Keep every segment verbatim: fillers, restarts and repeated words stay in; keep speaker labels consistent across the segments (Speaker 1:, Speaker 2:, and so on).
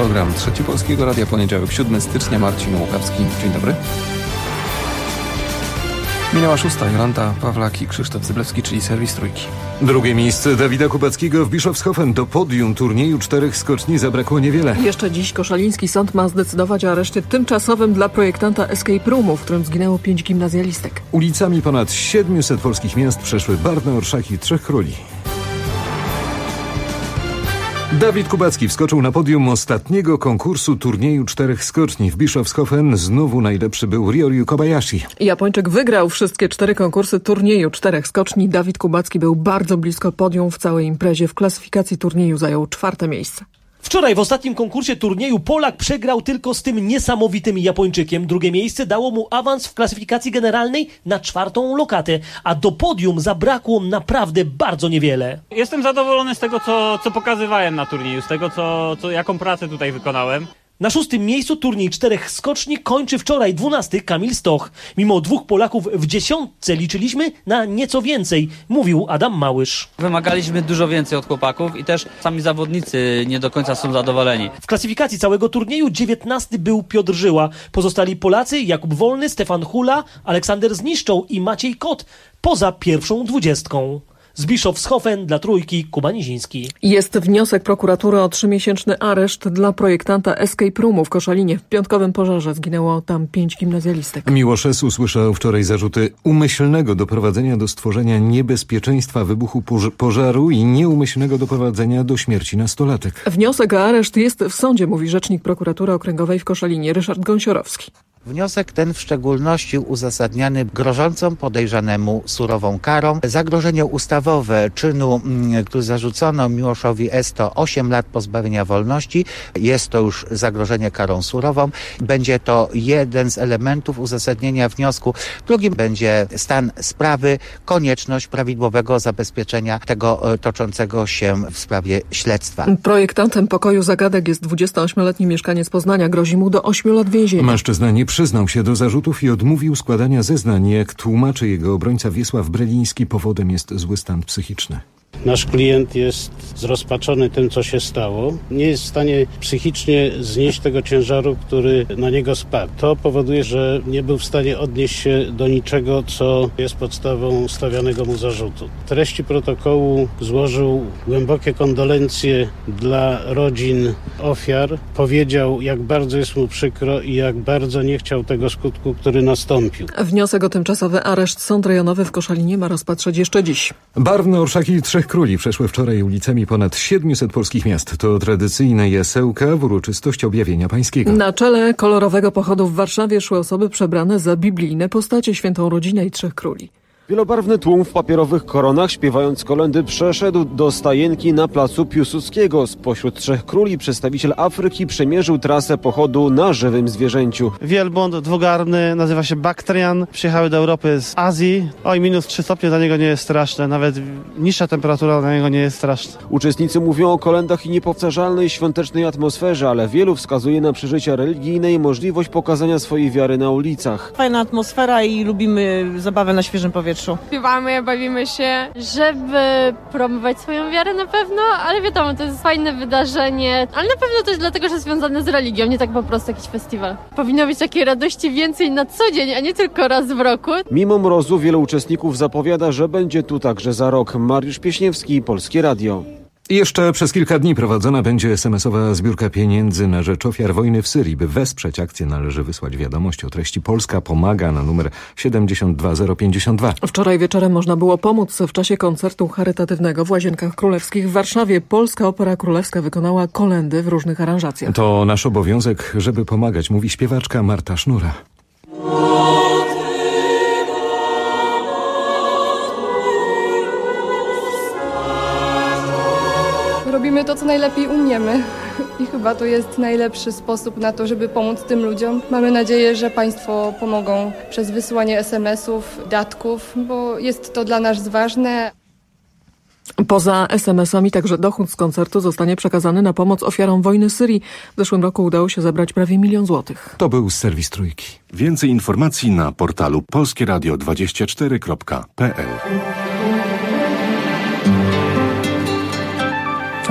Speaker 1: program Trzeci Polskiego Radia, poniedziałek, siódmego stycznia, Marcin Łukawski. Dzień dobry. Minęła szósta, Jolanta Pawlak i Krzysztof Zyblewski, czyli serwis Trójki.
Speaker 2: Drugie miejsce Dawida Kubackiego w Bischofshofen. Do podium turnieju czterech skoczni zabrakło niewiele.
Speaker 3: Jeszcze dziś koszaliński sąd ma zdecydować o areszcie tymczasowym dla projektanta Escape Roomu, w którym zginęło pięć gimnazjalistek.
Speaker 2: Ulicami ponad siedmiuset polskich miast przeszły barwne orszaki Trzech Króli. Dawid Kubacki wskoczył na podium ostatniego konkursu turnieju czterech skoczni w Bischofshofen. Znowu najlepszy był Ryoryu Kobayashi.
Speaker 3: Japończyk wygrał wszystkie cztery konkursy turnieju czterech skoczni. Dawid Kubacki był bardzo blisko podium w całej imprezie. W klasyfikacji turnieju zajął czwarte miejsce.
Speaker 4: Wczoraj w ostatnim konkursie turnieju Polak przegrał tylko z tym niesamowitym Japończykiem. Drugie miejsce dało mu awans w klasyfikacji generalnej na czwartą lokatę, a do podium zabrakło naprawdę bardzo niewiele.
Speaker 5: Jestem zadowolony z tego, co, co pokazywałem na turnieju, z tego, co, co, jaką pracę tutaj wykonałem.
Speaker 4: Na szóstym miejscu turniej czterech skoczni kończy wczoraj dwunasty Kamil Stoch. Mimo dwóch Polaków w dziesiątce liczyliśmy na nieco więcej, mówił Adam Małysz.
Speaker 6: Wymagaliśmy dużo więcej od chłopaków i też sami zawodnicy nie do końca są zadowoleni.
Speaker 4: W klasyfikacji całego turnieju dziewiętnasty był Piotr Żyła. Pozostali Polacy Jakub Wolny, Stefan Hula, Aleksander Zniszczoł i Maciej Kot poza pierwszą dwudziestką. Z Bischofshofen dla Trójki, Kuba Niziński.
Speaker 3: Jest wniosek prokuratury o trzymiesięczny areszt dla projektanta Escape Roomu w Koszalinie. W piątkowym pożarze zginęło tam pięć gimnazjalistek.
Speaker 2: Miłosz S. usłyszał wczoraj zarzuty umyślnego doprowadzenia do stworzenia niebezpieczeństwa wybuchu pożaru i nieumyślnego doprowadzenia do śmierci nastolatek.
Speaker 3: Wniosek o areszt jest w sądzie, mówi rzecznik prokuratury okręgowej w Koszalinie Ryszard Gąsiorowski.
Speaker 7: Wniosek ten w szczególności uzasadniany grożącą podejrzanemu surową karą. Zagrożenie ustawowe czynu, który zarzucono Miłoszowi S., to osiem lat pozbawienia wolności. Jest to już zagrożenie karą surową. Będzie to jeden z elementów uzasadnienia wniosku. Drugim będzie stan sprawy, konieczność prawidłowego zabezpieczenia tego toczącego się w sprawie śledztwa.
Speaker 3: Projektantem pokoju zagadek jest dwudziestoośmioletni mieszkaniec Poznania. Grozi mu do ośmiu lat więzienia.
Speaker 2: Mężczyzna nie przyznał się do zarzutów i odmówił składania zeznań. Jak tłumaczy jego obrońca Wiesław Breliński, powodem jest zły stan psychiczny.
Speaker 8: Nasz klient jest zrozpaczony tym, co się stało. Nie jest w stanie psychicznie znieść tego ciężaru, który na niego spadł. To powoduje, że nie był w stanie odnieść się do niczego, co jest podstawą stawianego mu zarzutu. W treści protokołu złożył głębokie kondolencje dla rodzin ofiar. Powiedział, jak bardzo jest mu przykro i jak bardzo nie chciał tego skutku, który nastąpił.
Speaker 3: Wniosek o tymczasowy areszt sąd rejonowy w Koszalinie ma rozpatrzeć jeszcze dziś.
Speaker 2: Barwne orszaki Trzech Króli przeszły wczoraj ulicami ponad siedmiuset polskich miast. To tradycyjne jasełka w uroczystości objawienia pańskiego.
Speaker 3: Na czele kolorowego pochodu w Warszawie szły osoby przebrane za biblijne postacie, Świętą Rodzinę i Trzech Króli.
Speaker 9: Wielobarwny tłum w papierowych koronach, śpiewając kolędy, przeszedł do stajenki na placu Piłsudskiego. Spośród Trzech Króli przedstawiciel Afryki przemierzył trasę pochodu na żywym zwierzęciu.
Speaker 10: Wielbłąd dwugarny, nazywa się Baktrian. Przyjechały do Europy z Azji. Oj, minus trzy stopnie dla niego nie jest straszne. Nawet niższa temperatura dla niego nie jest straszna.
Speaker 9: Uczestnicy mówią o kolędach i niepowtarzalnej świątecznej atmosferze, ale wielu wskazuje na przeżycia religijne i możliwość pokazania swojej wiary na ulicach.
Speaker 11: Fajna atmosfera i lubimy zabawę na świeżym powietrzu.
Speaker 12: Śpiewamy, bawimy się, żeby promować swoją wiarę na pewno, ale wiadomo, to jest fajne wydarzenie, ale na pewno też dlatego, że związane z religią, nie tak po prostu jakiś festiwal. Powinno być takiej radości więcej na co dzień, a nie tylko raz w roku.
Speaker 9: Mimo mrozu wielu uczestników zapowiada, że będzie tu także za rok. Mariusz Pieśniewski, Polskie Radio.
Speaker 2: I jeszcze przez kilka dni prowadzona będzie es em esowa zbiórka pieniędzy na rzecz ofiar wojny w Syrii. By wesprzeć akcję, należy wysłać wiadomość o treści Polska pomaga na numer siedemdziesiąt dwa zero pięćdziesiąt dwa.
Speaker 3: Wczoraj wieczorem można było pomóc w czasie koncertu charytatywnego w Łazienkach Królewskich w Warszawie. Polska Opera Królewska wykonała kolędy w różnych aranżacjach.
Speaker 2: To nasz obowiązek, żeby pomagać, mówi śpiewaczka Marta Sznura.
Speaker 13: Robimy to, co najlepiej umiemy i chyba to jest najlepszy sposób na to, żeby pomóc tym ludziom. Mamy nadzieję, że Państwo pomogą przez wysyłanie es em esów, datków, bo jest to dla nas ważne.
Speaker 3: Poza es em esami także dochód z koncertu zostanie przekazany na pomoc ofiarom wojny Syrii. W zeszłym roku udało się zebrać prawie milion złotych.
Speaker 2: To był serwis Trójki.
Speaker 14: Więcej informacji na portalu polskie radio dwadzieścia cztery kropka p l.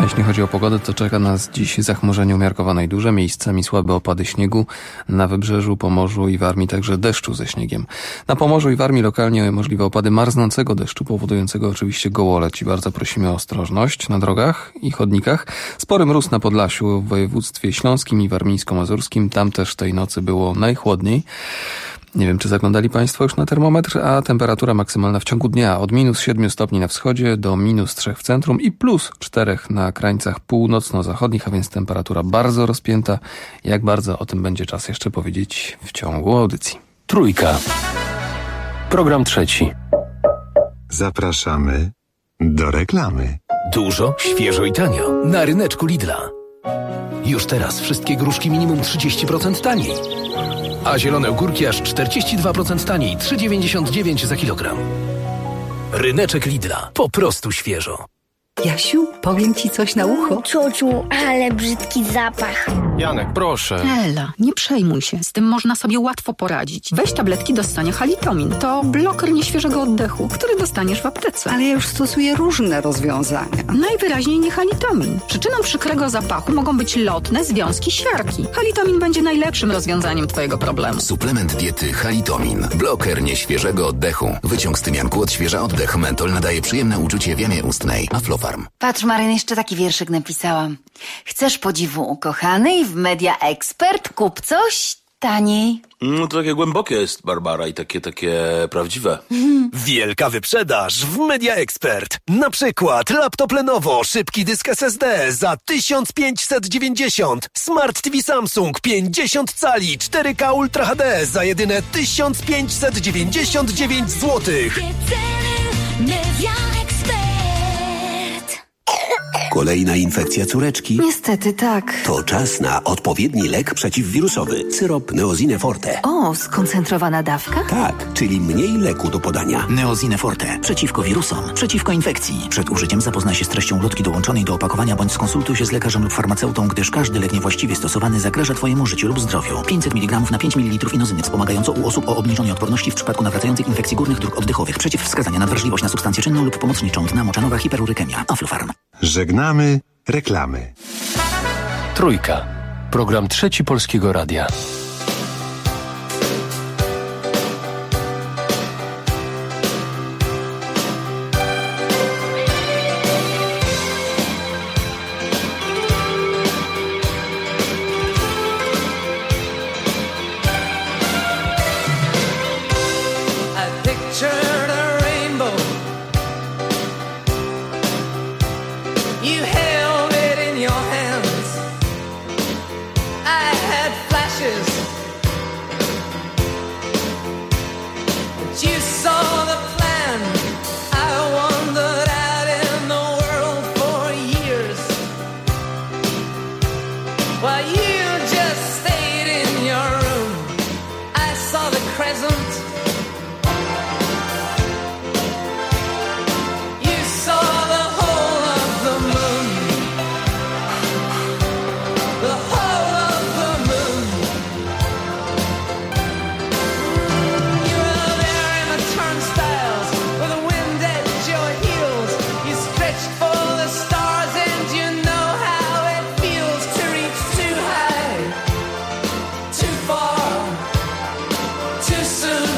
Speaker 1: jeśli chodzi o pogodę, to czeka nas dziś zachmurzenie umiarkowane i duże, miejscami słabe opady śniegu, na Wybrzeżu, Pomorzu i Warmii także deszczu ze śniegiem. Na Pomorzu i Warmii lokalnie możliwe opady marznącego deszczu, powodującego oczywiście gołoleć i bardzo prosimy o ostrożność na drogach i chodnikach. Spory mróz na Podlasiu, w województwie śląskim i warmińsko-mazurskim, tam też tej nocy było najchłodniej. Nie wiem, czy zaglądali Państwo już na termometr, a temperatura maksymalna w ciągu dnia od minus siedmiu stopni na wschodzie do minus trzech w centrum i plus czterech na krańcach północno-zachodnich, a więc temperatura bardzo rozpięta. Jak bardzo, o tym będzie czas jeszcze powiedzieć w ciągu audycji.
Speaker 15: Trójka. Program trzeci.
Speaker 16: Zapraszamy do reklamy.
Speaker 15: Dużo, świeżo i tanio na ryneczku Lidla. Już teraz wszystkie gruszki minimum trzydzieści procent taniej. A zielone ogórki aż czterdzieści dwa procent taniej, trzy dziewięćdziesiąt dziewięć za kilogram. Ryneczek Lidla. Po prostu świeżo.
Speaker 17: Jasiu, powiem ci coś na ucho.
Speaker 18: Ciociu, ale brzydki zapach.
Speaker 15: Janek, proszę.
Speaker 17: Ela, nie przejmuj się. Z tym można sobie łatwo poradzić. Weź tabletki do ssania Halitomin. To bloker nieświeżego oddechu, który dostaniesz w aptece.
Speaker 19: Ale ja już stosuję różne rozwiązania.
Speaker 17: Najwyraźniej nie Halitomin. Przyczyną przykrego zapachu mogą być lotne związki siarki. Halitomin będzie najlepszym rozwiązaniem twojego problemu.
Speaker 20: Suplement diety Halitomin. Bloker nieświeżego oddechu. Wyciąg z tymianku odświeża oddech. Mentol nadaje przyjemne uczucie w jamie ustnej. Aflofarm.
Speaker 21: Patrz, Maryn, jeszcze taki wierszyk napisałam. Chcesz podziwu ukochanej w Media Expert? Kup coś taniej.
Speaker 22: No to takie głębokie jest, Barbara, i takie, takie prawdziwe.
Speaker 15: Wielka wyprzedaż w Media Expert. Na przykład laptop Lenovo, szybki dysk S S D za tysiąc pięćset dziewięćdziesiąt. Smart T V Samsung pięćdziesiąt cali cztery K Ultra H D za jedyne tysiąc pięćset dziewięćdziesiąt dziewięć złotych.
Speaker 18: Media
Speaker 23: Kolejna infekcja córeczki?
Speaker 21: Niestety tak.
Speaker 23: To czas na odpowiedni lek przeciwwirusowy. Syrop Neosine Forte.
Speaker 21: O, skoncentrowana dawka?
Speaker 23: Tak, czyli mniej leku do podania.
Speaker 24: Neosine Forte. Przeciwko wirusom. Przeciwko infekcji. Przed użyciem zapoznaj się z treścią ulotki dołączonej do opakowania bądź skonsultuj się z lekarzem lub farmaceutą, gdyż każdy lek niewłaściwie stosowany zagraża Twojemu życiu lub zdrowiu. pięćset miligramów na pięć mililitrów inozyny wspomagająco u osób o obniżonej odporności w przypadku nawracających infekcji górnych dróg oddechowych. Przeciwwskazania na wrażliwość na substancję czynną lub pomocniczą. Dna moczanowa, hiperurykemia. Aflofarm.
Speaker 16: Żegnamy reklamy.
Speaker 15: Trójka. Program trzeci Polskiego Radia.
Speaker 25: Too soon.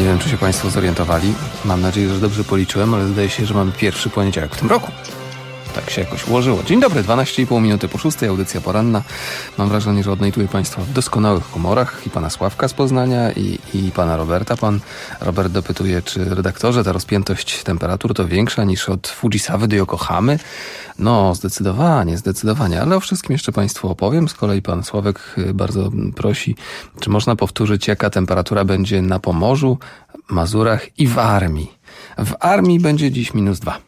Speaker 1: Nie wiem, czy się Państwo zorientowali. Mam nadzieję, że dobrze policzyłem, ale zdaje się, że mamy pierwszy poniedziałek w tym roku. Tak się jakoś ułożyło. Dzień dobry, dwanaście i pół minuty po szóstej, audycja poranna. Mam wrażenie, że odnajduję Państwa w doskonałych humorach. I pana Sławka z Poznania, i, i pana Roberta. Pan Robert dopytuje, czy redaktorze, ta rozpiętość temperatur to większa niż od Fujisawy do Yokohamy? No, zdecydowanie, zdecydowanie. Ale o wszystkim jeszcze Państwu opowiem. Z kolei pan Sławek bardzo prosi, czy można powtórzyć, jaka temperatura będzie na Pomorzu, Mazurach i w Armii. W Armii będzie dziś minus dwa.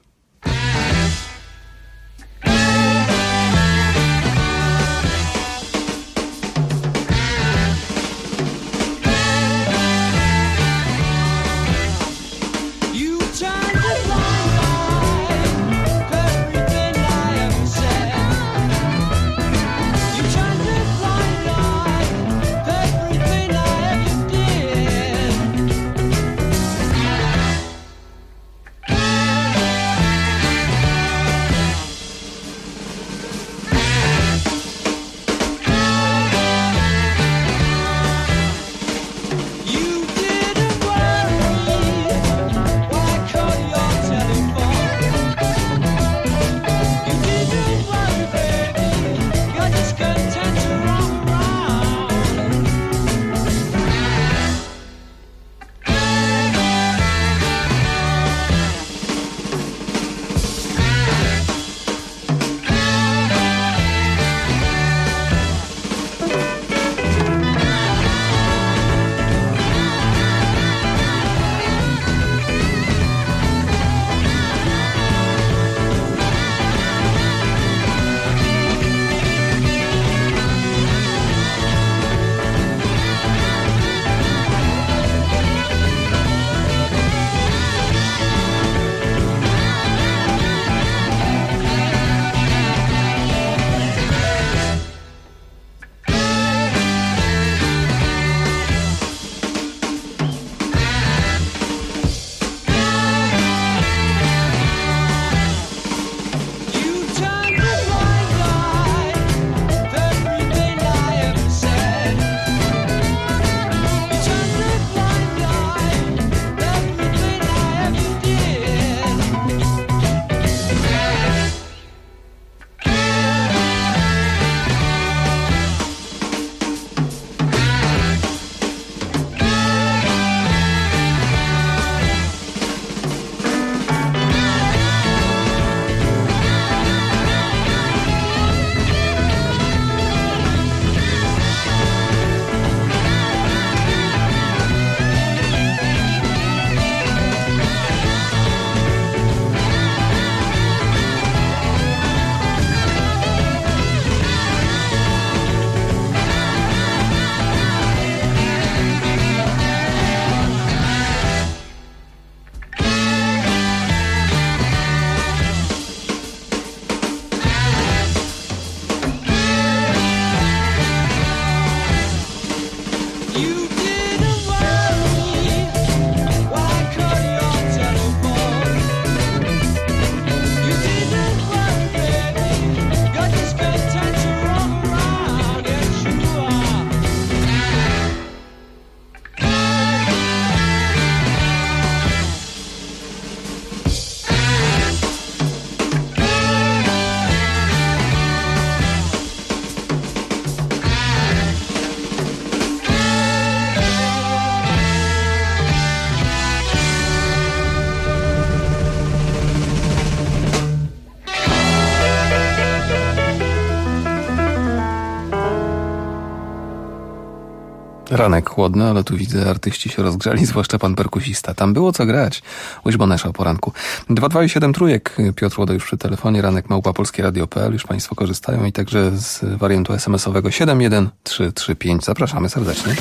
Speaker 1: Ranek chłodny, ale tu widzę, artyści się rozgrzali, zwłaszcza pan perkusista. Tam było co grać. Łyżbonesza o poranku. dwa dwa siedem trójek. Piotr Łodo już przy telefonie. Ranek małpa polskie radio kropka p l. Już Państwo korzystają i także z wariantu es em esowego siedem jeden trzy trzy pięć. Zapraszamy serdecznie.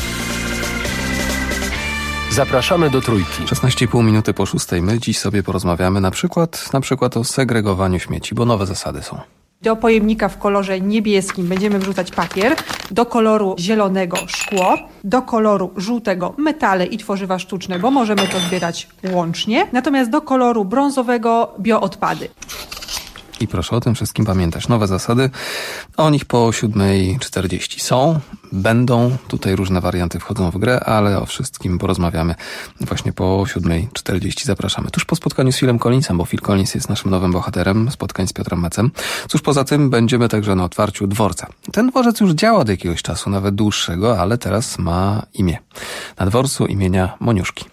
Speaker 23: Zapraszamy do Trójki.
Speaker 1: szesnaście i pół minuty po szóstej. My dziś sobie porozmawiamy na przykład, na przykład o segregowaniu śmieci, bo nowe zasady są.
Speaker 4: Do pojemnika w kolorze niebieskim będziemy wrzucać papier, do koloru zielonego szkło, do koloru żółtego metale i tworzywa sztuczne, bo możemy to zbierać łącznie, natomiast do koloru brązowego bioodpady.
Speaker 1: I proszę o tym wszystkim pamiętać. Nowe zasady, o nich po siódmej czterdzieści są, będą, tutaj różne warianty wchodzą w grę, ale o wszystkim porozmawiamy właśnie po siódmej czterdzieści. Zapraszamy. Tuż po spotkaniu z Philem Collinsem, bo Phil Collins jest naszym nowym bohaterem spotkań z Piotrem Mecem. Cóż poza tym będziemy także na otwarciu dworca. Ten dworzec już działa od jakiegoś czasu, nawet dłuższego, ale teraz ma imię. Na dworcu imienia Moniuszki.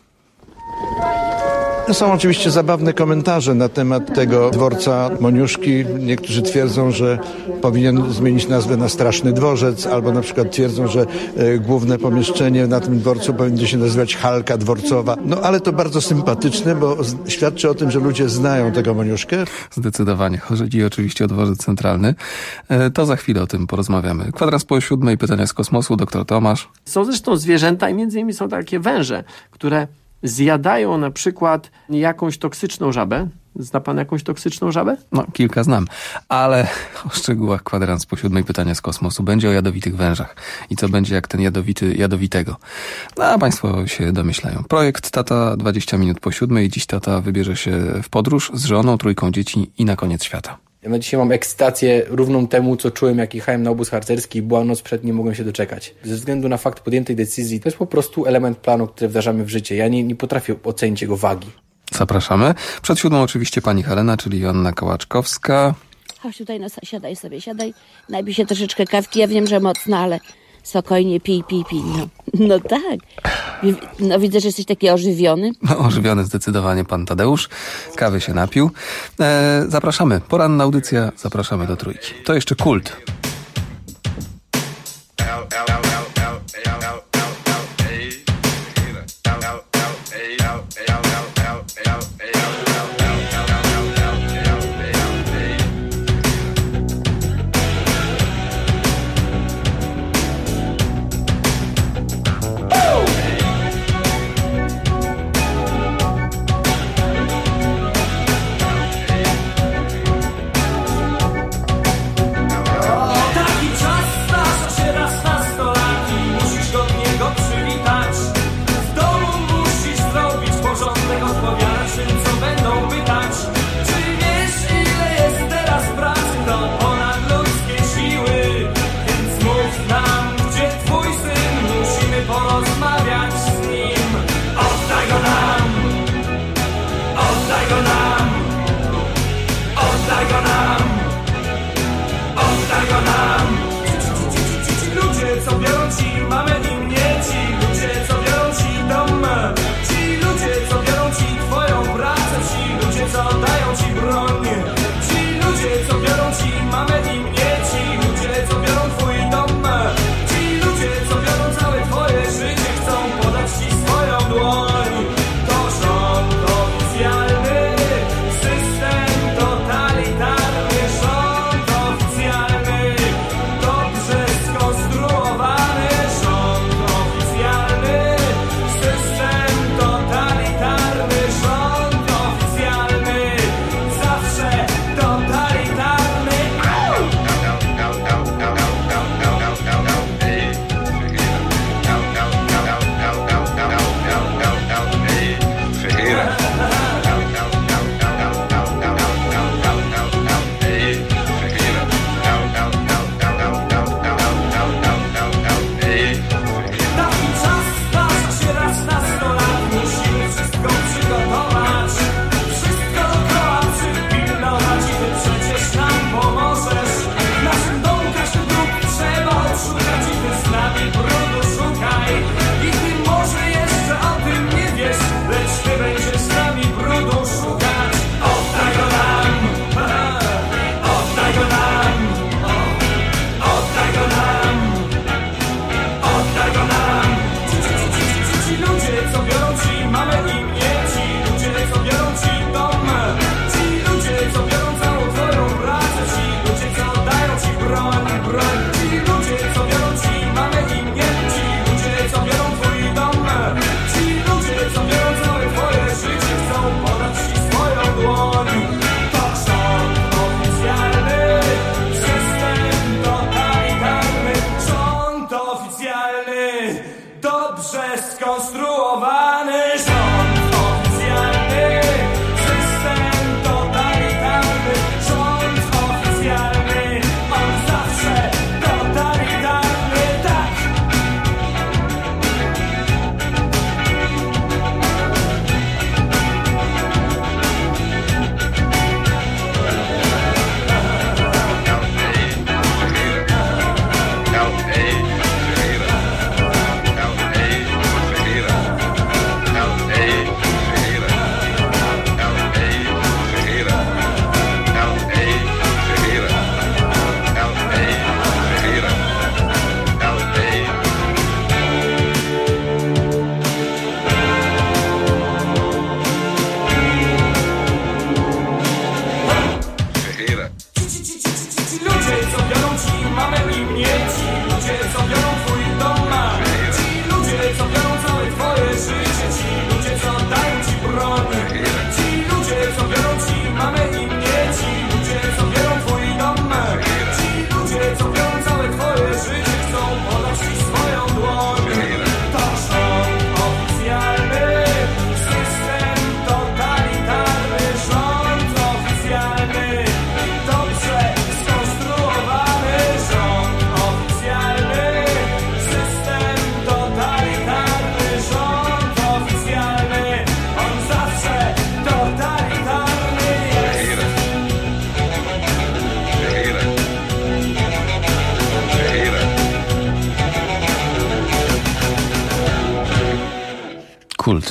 Speaker 5: Są oczywiście zabawne komentarze na temat tego dworca Moniuszki. Niektórzy twierdzą, że powinien zmienić nazwę na Straszny Dworzec, albo na przykład twierdzą, że e, główne pomieszczenie na tym dworcu będzie się nazywać Halka Dworcowa. No ale to bardzo sympatyczne, bo z, świadczy o tym, że ludzie znają tego Moniuszkę.
Speaker 1: Zdecydowanie. Chodzi oczywiście o dworzec centralny. E, to za chwilę o tym porozmawiamy. Kwadrans po siódmej, pytania z kosmosu, doktor Tomasz.
Speaker 6: Są zresztą zwierzęta i między innymi są takie węże, które zjadają na przykład jakąś toksyczną żabę. Zna pan jakąś toksyczną żabę?
Speaker 1: No, kilka znam, ale o szczegółach kwadrans po siódmej, pytania z kosmosu. Będzie o jadowitych wężach. I co będzie jak ten jadowity jadowitego? No, a państwo się domyślają. Projekt Tata dwadzieścia minut po siódmej. Dziś tata wybierze się w podróż z żoną, trójką dzieci i na koniec świata.
Speaker 7: Ja dzisiaj mam ekscytację równą temu, co czułem, jak jechałem na obóz harcerski i była noc przed, nie mogłem się doczekać. Ze względu na fakt podjętej decyzji, to jest po prostu element planu, który wdrażamy w życie. Ja nie, nie potrafię ocenić jego wagi.
Speaker 1: Zapraszamy. Przed siódmą oczywiście pani Helena, czyli Joanna Kołaczkowska.
Speaker 8: Chodź tutaj, no siadaj sobie, siadaj. Napij się troszeczkę kawki, ja wiem, że mocno, ale spokojnie, pij, pij, pij. No, no tak. No widzę, że jesteś taki ożywiony.
Speaker 1: No, ożywiony zdecydowanie pan Tadeusz. Kawy się napił. E, zapraszamy. Poranna audycja. Zapraszamy do trójki. To jeszcze kult.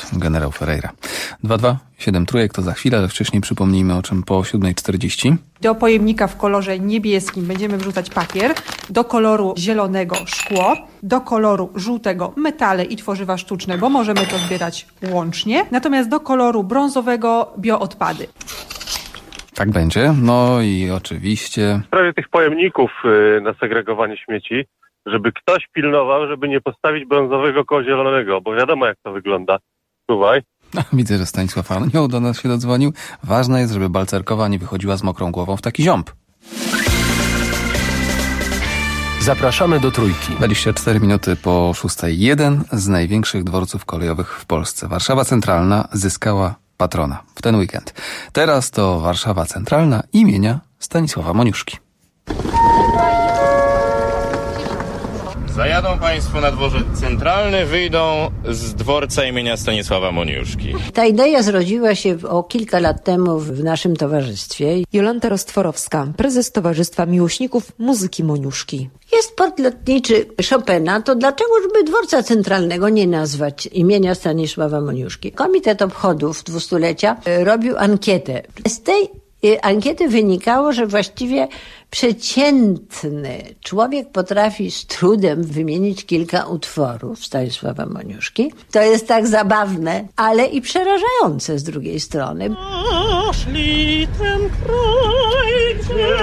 Speaker 1: generał Ferreira. dwa dwa siedem trójek to za chwilę, ale wcześniej przypomnijmy o czym po siódma czterdzieści.
Speaker 4: Do pojemnika w kolorze niebieskim będziemy wrzucać papier, do koloru zielonego szkło, do koloru żółtego metale i tworzywa sztuczne, bo możemy to zbierać łącznie, natomiast do koloru brązowego bioodpady.
Speaker 1: Tak będzie. No i oczywiście...
Speaker 9: W sprawie tych pojemników na segregowanie śmieci, żeby ktoś pilnował, żeby nie postawić brązowego koło zielonego, bo wiadomo jak to wygląda. Czuwaj.
Speaker 1: Widzę, że Stanisław Anioł do nas się dodzwonił. Ważne jest, żeby Balcerkowa nie wychodziła z mokrą głową w taki ziąb.
Speaker 15: Zapraszamy do Trójki.
Speaker 1: dwadzieścia cztery minuty po szóstej. Jeden z największych dworców kolejowych w Polsce. Warszawa Centralna zyskała patrona w ten weekend. Teraz to Warszawa Centralna imienia Stanisława Moniuszki.
Speaker 10: Zajadą Państwo na dworzec centralny, wyjdą z dworca imienia Stanisława Moniuszki.
Speaker 11: Ta idea zrodziła się o kilka lat temu w naszym towarzystwie.
Speaker 12: Jolanta Rostworowska, prezes Towarzystwa Miłośników Muzyki Moniuszki.
Speaker 11: Jest port lotniczy Chopina, to dlaczego żeby dworca centralnego nie nazwać imienia Stanisława Moniuszki? Komitet Obchodów dwustulecia robił ankietę. Z tej ankiety wynikało, że właściwie przeciętny człowiek potrafi z trudem wymienić kilka utworów Stanisława Moniuszki. To jest tak zabawne, ale i przerażające z drugiej strony.
Speaker 18: Poszli ten kraj, gdzie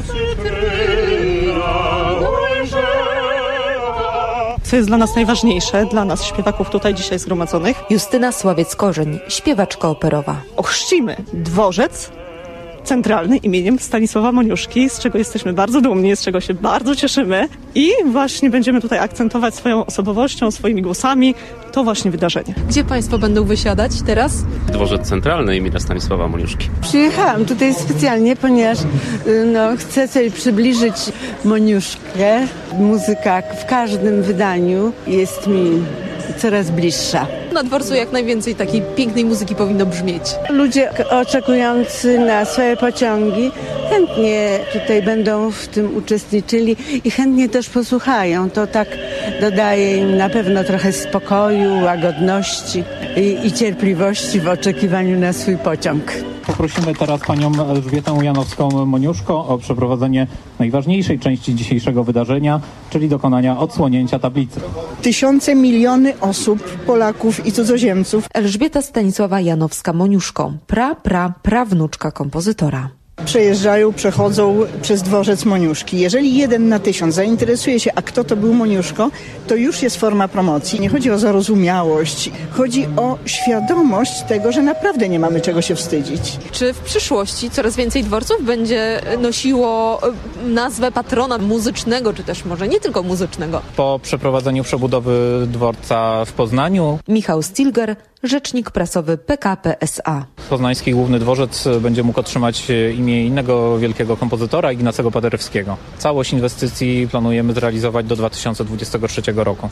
Speaker 25: Co jest dla nas najważniejsze, dla nas śpiewaków tutaj dzisiaj zgromadzonych?
Speaker 12: Justyna Sławiec-Korzeń, śpiewaczka operowa.
Speaker 25: Ochrzcimy dworzec centralny imieniem Stanisława Moniuszki, z czego jesteśmy bardzo dumni, z czego się bardzo cieszymy i właśnie będziemy tutaj akcentować swoją osobowością, swoimi głosami to właśnie wydarzenie.
Speaker 12: Gdzie Państwo będą wysiadać teraz?
Speaker 26: Dworzec centralny imienia Stanisława Moniuszki.
Speaker 27: Przyjechałam tutaj specjalnie, ponieważ no, chcę sobie przybliżyć Moniuszkę. Muzyka w każdym wydaniu jest mi coraz bliższa.
Speaker 12: Na dworcu jak najwięcej takiej pięknej muzyki powinno brzmieć.
Speaker 27: Ludzie oczekujący na swoje pociągi chętnie tutaj będą w tym uczestniczyli i chętnie też posłuchają. To tak dodaje im na pewno trochę spokoju, łagodności i, i cierpliwości w oczekiwaniu na swój pociąg.
Speaker 28: Poprosimy teraz panią Elżbietę Janowską-Moniuszko o przeprowadzenie najważniejszej części dzisiejszego wydarzenia, czyli dokonania odsłonięcia tablicy.
Speaker 29: Tysiące, miliony osób, Polaków i cudzoziemców.
Speaker 12: Elżbieta Stanisława Janowska-Moniuszko, pra, pra, prawnuczka kompozytora.
Speaker 29: Przejeżdżają, przechodzą przez dworzec Moniuszki. Jeżeli jeden na tysiąc zainteresuje się, a kto to był Moniuszko, to już jest forma promocji. Nie chodzi o zarozumiałość, chodzi o świadomość tego, że naprawdę nie mamy czego się wstydzić.
Speaker 12: Czy w przyszłości coraz więcej dworców będzie nosiło nazwę patrona muzycznego, czy też może nie tylko muzycznego?
Speaker 28: Po przeprowadzeniu przebudowy dworca w Poznaniu
Speaker 12: Michał Stilger, rzecznik prasowy P K P S A.
Speaker 28: Poznański Główny Dworzec będzie mógł otrzymać imię innego wielkiego kompozytora, Ignacego Paderewskiego. Całość inwestycji planujemy zrealizować do dwa tysiące dwudziestego trzeciego roku.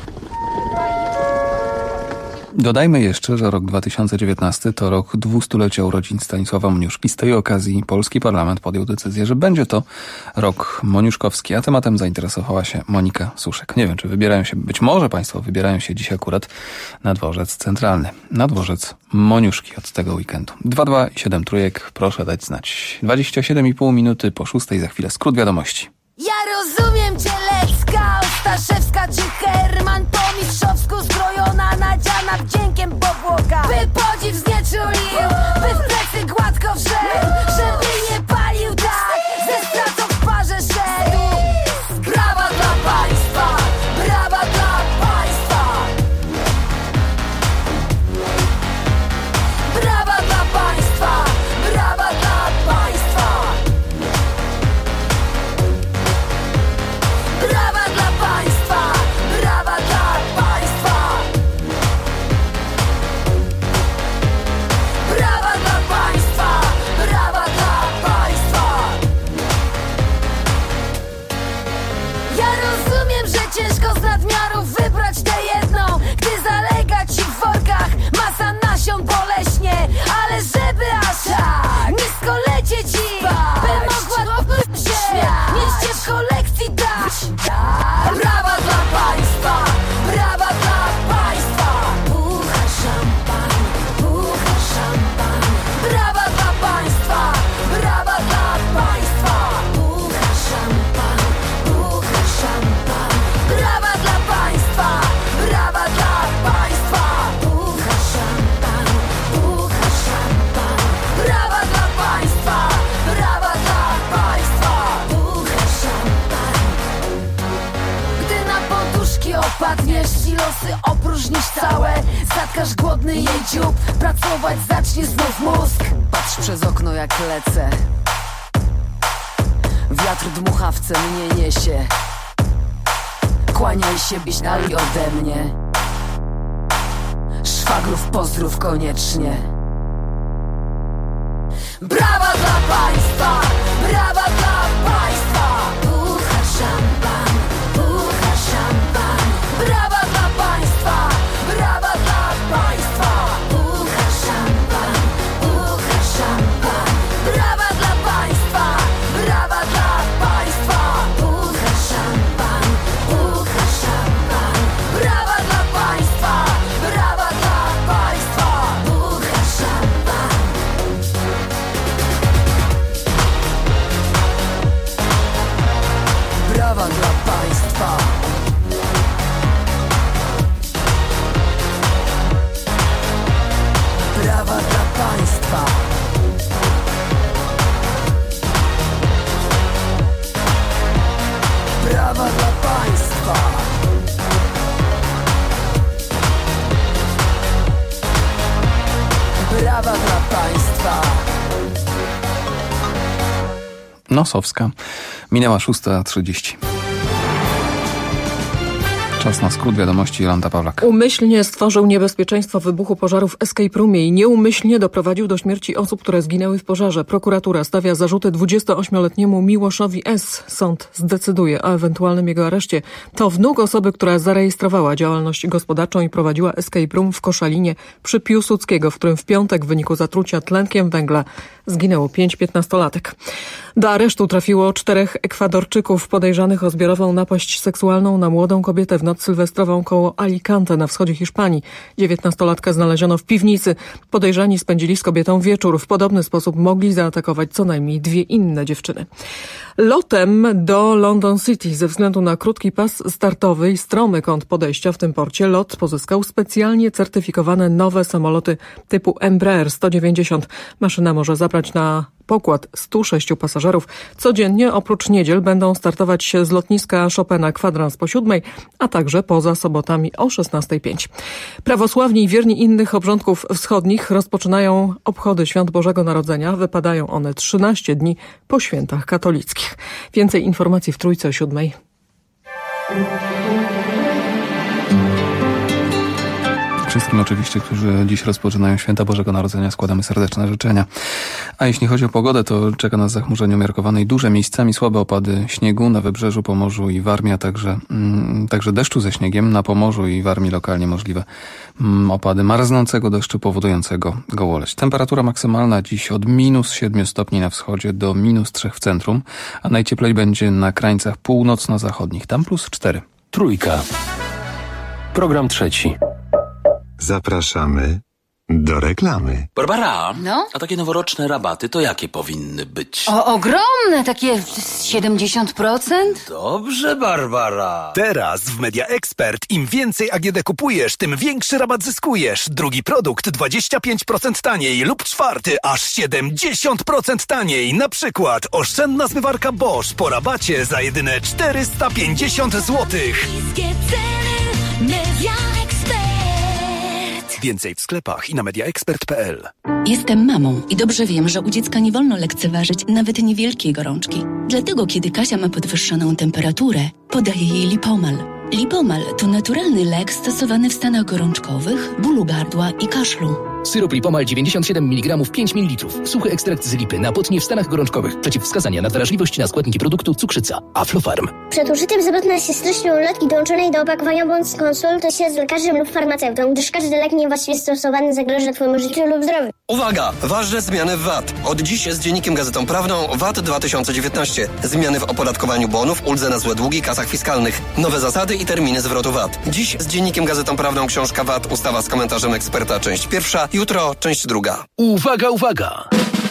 Speaker 1: Dodajmy jeszcze, że rok dwa tysiące dziewiętnasty to rok dwustulecia urodzin Stanisława Moniuszki. Z tej okazji polski parlament podjął decyzję, że będzie to rok moniuszkowski, a tematem zainteresowała się Monika Suszek. Nie wiem, czy wybierają się, być może Państwo wybierają się dziś akurat na dworzec centralny, na dworzec Moniuszki od tego weekendu. dwa dwa siedem trójek, proszę dać znać. dwadzieścia siedem i pół minuty po szóstej, za chwilę skrót wiadomości.
Speaker 18: Ja rozumiem cię, Lecka, Ostaszewska czy Herman, po mistrzowsku zbrojona, nadziana wdziękiem powłoka. By podziw znieczulił, by w plecy gładko wszedł, żeby nie palił tak, ze stratą w parze szedł. Brawa dla państwa, brawa dla państwa. Brawa dla państwa, brawa dla państwa. Brawa dla państwa, brawa dla państwa. Brawa dla państwa, brawa dla spotkasz głodny jej dziób. Pracować zacznie znów mózg.
Speaker 2: Patrz przez okno jak lecę. Wiatr dmuchawce mnie niesie. Kłaniaj się byś dali ode mnie. Szwagrów pozdrów koniecznie.
Speaker 18: Brawa dla państwa, brawa dla państwa. Bucha szampan, bucha szampan. Brawa dla państwa, brawa dla państwa. Bucha szampan, bucha szampan. Brawa dla państwa, brawa dla państwa. Bucha szampan, bucha szampan. Brawa dla państwa, brawa dla państwa. Bucha szampan.
Speaker 2: Brawa dla państwa. Brawa dla państwa. Brawa dla państwa. Brawa dla państwa.
Speaker 1: Nosowska. Minęła szósta trzydzieści. Czas na skrót wiadomości. Jolanta Pawlak.
Speaker 3: Umyślnie stworzył niebezpieczeństwo wybuchu pożaru w Escape Roomie i nieumyślnie doprowadził do śmierci osób, które zginęły w pożarze. Prokuratura stawia zarzuty dwudziestoośmioletniemu Miłoszowi S. Sąd zdecyduje o ewentualnym jego areszcie. To wnuk osoby, która zarejestrowała działalność gospodarczą i prowadziła Escape Room w Koszalinie przy Piłsudskiego, w którym w piątek w wyniku zatrucia tlenkiem węgla zginęło pięć piętnastolatek. Do aresztu trafiło czterech Ekwadorczyków podejrzanych o zbiorową napaść seksualną na młodą kobietę w noc sylwestrową koło Alicante na wschodzie Hiszpanii. Dziewiętnastolatkę znaleziono w piwnicy. Podejrzani spędzili z kobietą wieczór. W podobny sposób mogli zaatakować co najmniej dwie inne dziewczyny. Lotem do London City ze względu na krótki pas startowy i stromy kąt podejścia w tym porcie LOT pozyskał specjalnie certyfikowane nowe samoloty typu Embraer sto dziewięćdziesiąt. Maszyna może zabrać na pokład stu sześciu pasażerów. Codziennie oprócz niedziel będą startować z lotniska Chopina kwadrans po siódmej, a także poza sobotami o szesnastej pięć. Prawosławni i wierni innych obrządków wschodnich rozpoczynają obchody Świąt Bożego Narodzenia. Wypadają one trzynaście dni po świętach katolickich. Więcej informacji w Trójce o siódmej.
Speaker 1: Wszystkim oczywiście, którzy dziś rozpoczynają Święta Bożego Narodzenia, składamy serdeczne życzenia. A jeśli chodzi o pogodę, to czeka nas zachmurzenie umiarkowane i duże, miejscami słabe opady śniegu na Wybrzeżu, Pomorzu i Warmii, a także, mm, także deszczu ze śniegiem. Na Pomorzu i Warmii lokalnie możliwe mm, opady marznącego deszczu powodującego gołoleć. Temperatura maksymalna dziś od minus siedmiu stopni na wschodzie do minus trzech w centrum, a najcieplej będzie na krańcach północno-zachodnich, tam plus cztery.
Speaker 23: Trójka. Program trzeci.
Speaker 16: Zapraszamy do reklamy.
Speaker 23: Barbara,
Speaker 13: no?
Speaker 23: a takie noworoczne rabaty to jakie powinny być?
Speaker 13: O, ogromne, takie siedemdziesiąt procent?
Speaker 23: Dobrze, Barbara.
Speaker 15: Teraz w Media Expert im więcej A G D kupujesz, tym większy rabat zyskujesz. Drugi produkt dwadzieścia pięć procent taniej lub czwarty aż siedemdziesiąt procent taniej. Na przykład oszczędna zmywarka Bosch po rabacie za jedyne czterysta pięćdziesiąt złotych.
Speaker 18: Media
Speaker 15: Więcej w sklepach i na mediaexpert kropka p l.
Speaker 14: Jestem mamą i dobrze wiem, że u dziecka nie wolno lekceważyć nawet niewielkiej gorączki. Dlatego, kiedy Kasia ma podwyższoną temperaturę, podaję jej Lipomal. Lipomal to naturalny lek stosowany w stanach gorączkowych, bólu gardła i kaszlu.
Speaker 17: Syrop Lipomal dziewięćdziesiąt siedem miligramów pięć mililitrów. Suchy ekstrakt z lipy na potnie w stanach gorączkowych. Przeciwwskazania na wrażliwość na składniki produktu cukrzyca. Aflofarm.
Speaker 19: Przed użyciem zapoznać się z treścią ulotki dołączonej do opakowania bądź skonsultuj się z lekarzem lub farmaceutą, gdyż każdy lek niewłaściwie stosowany zagraża Twojemu życiu lub zdrowiu.
Speaker 20: Uwaga! Ważne zmiany w V A T. Od dziś z Dziennikiem Gazetą Prawną V A T dwa tysiące dziewiętnaście. Zmiany w opodatkowaniu bonów, uldze na złe długi, kasach fiskalnych. Nowe zasady i terminy zwrotu V A T. Dziś z Dziennikiem Gazetą Prawną książka V A T, ustawa z komentarzem eksperta, część pierwsza. Jutro część druga.
Speaker 17: Uwaga, uwaga!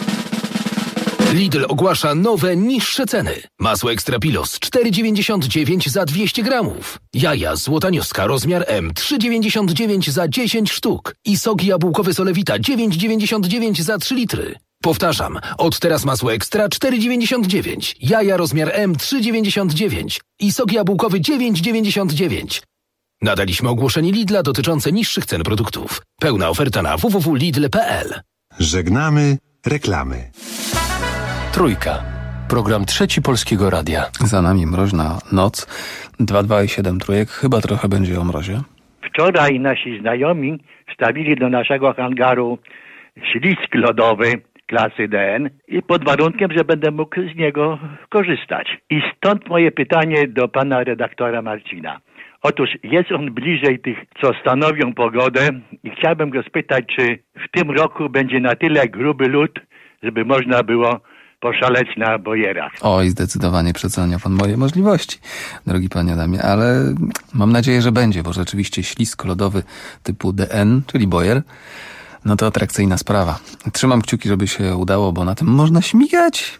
Speaker 17: Lidl ogłasza nowe, niższe ceny. Masło Ekstra Pilos cztery dziewięćdziesiąt dziewięć za dwieście gramów. Jaja Złotanioska rozmiar M trzy dziewięćdziesiąt dziewięć za dziesięć sztuk. I sok jabłkowy Solewita dziewięć dziewięćdziesiąt dziewięć za trzy litry. Powtarzam, od teraz masło Ekstra cztery dziewięćdziesiąt dziewięć. Jaja rozmiar M trzy dziewięćdziesiąt dziewięć. I sok jabłkowy dziewięć dziewięćdziesiąt dziewięć. Nadaliśmy ogłoszenie Lidla dotyczące niższych cen produktów. Pełna oferta na w w w kropka lidl kropka p l.
Speaker 16: Żegnamy reklamy.
Speaker 4: Trójka. Program Trzeci Polskiego Radia.
Speaker 1: Za nami mroźna noc. dwa dwa i siedem trójek. Chyba trochę będzie o mrozie.
Speaker 5: Wczoraj nasi znajomi wstawili do naszego hangaru ślisk lodowy klasy D N i pod warunkiem, że będę mógł z niego korzystać. I stąd moje pytanie do pana redaktora Marcina. Otóż jest on bliżej tych, co stanowią pogodę i chciałbym go spytać, czy w tym roku będzie na tyle gruby lód, żeby można było poszaleć na bojerach.
Speaker 1: Oj, zdecydowanie przecenia pan moje możliwości, drogi panie Adamie, ale mam nadzieję, że będzie, bo rzeczywiście ślisk lodowy typu D N, czyli bojer, no to atrakcyjna sprawa. Trzymam kciuki, żeby się udało, bo na tym można śmigać.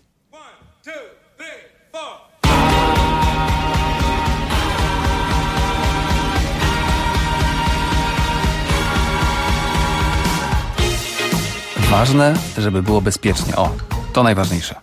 Speaker 1: Ważne, żeby było bezpiecznie. O, to najważniejsze.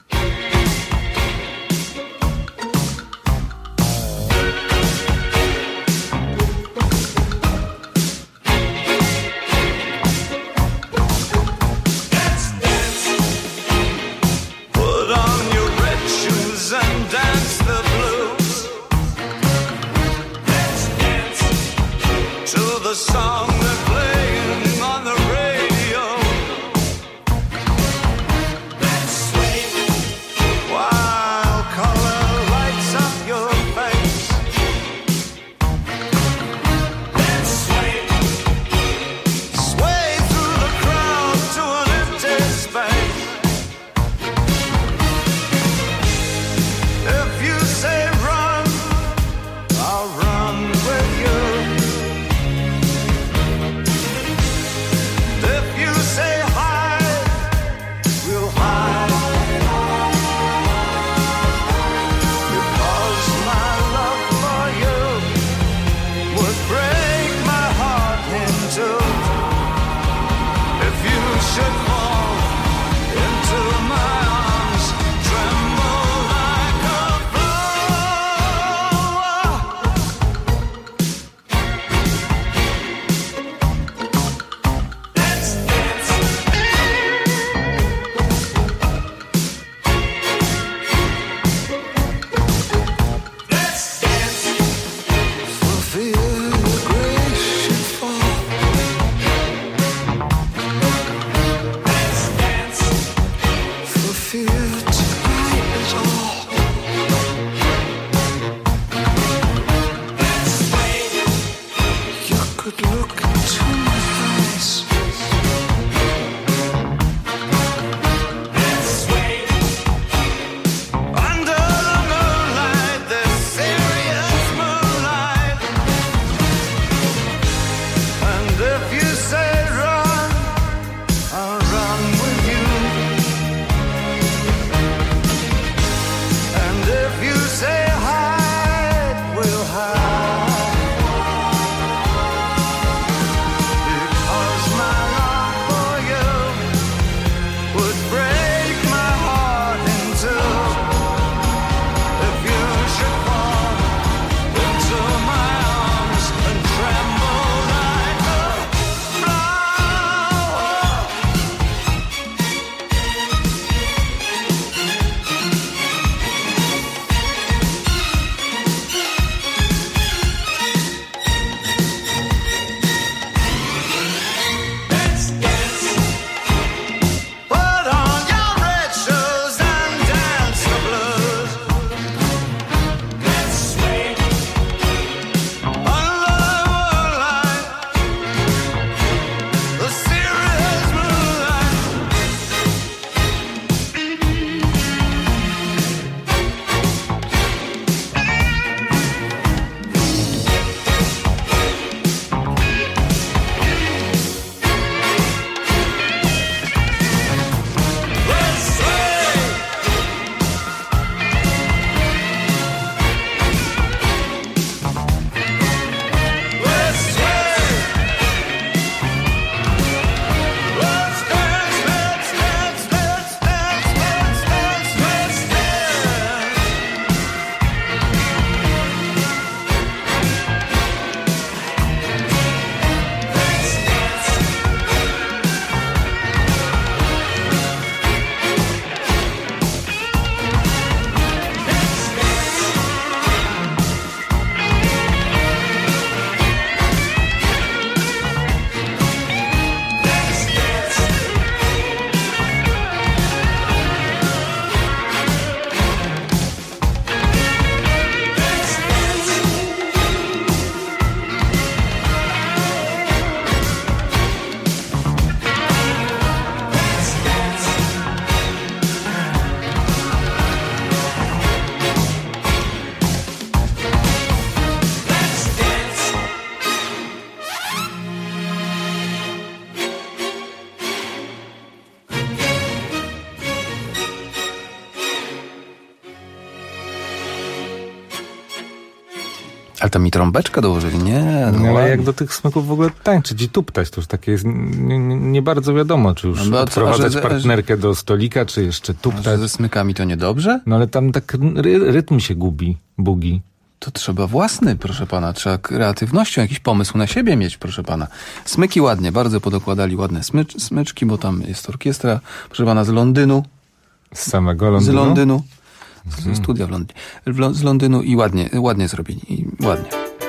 Speaker 1: Ale tam mi trąbeczkę dołożyli, nie?
Speaker 6: No, ale jak do tych smyków w ogóle tańczyć i tuptać, to już takie jest nie, nie, nie bardzo wiadomo, czy już no, odprowadzać że, partnerkę że, do stolika, czy jeszcze tuptać.
Speaker 1: A że ze smykami to niedobrze?
Speaker 6: No ale tam tak ry, rytm się gubi, bugi.
Speaker 1: To trzeba własny, proszę pana, trzeba kreatywnością jakiś pomysł na siebie mieć, proszę pana. Smyki ładnie, bardzo podokładali ładne smycz, smyczki, bo tam jest orkiestra, proszę pana, z Londynu.
Speaker 6: Z samego Londynu?
Speaker 1: Z Londynu. Z hmm. studia w Londynie. Z Londynu i ładnie, ładnie zrobili. I ładnie.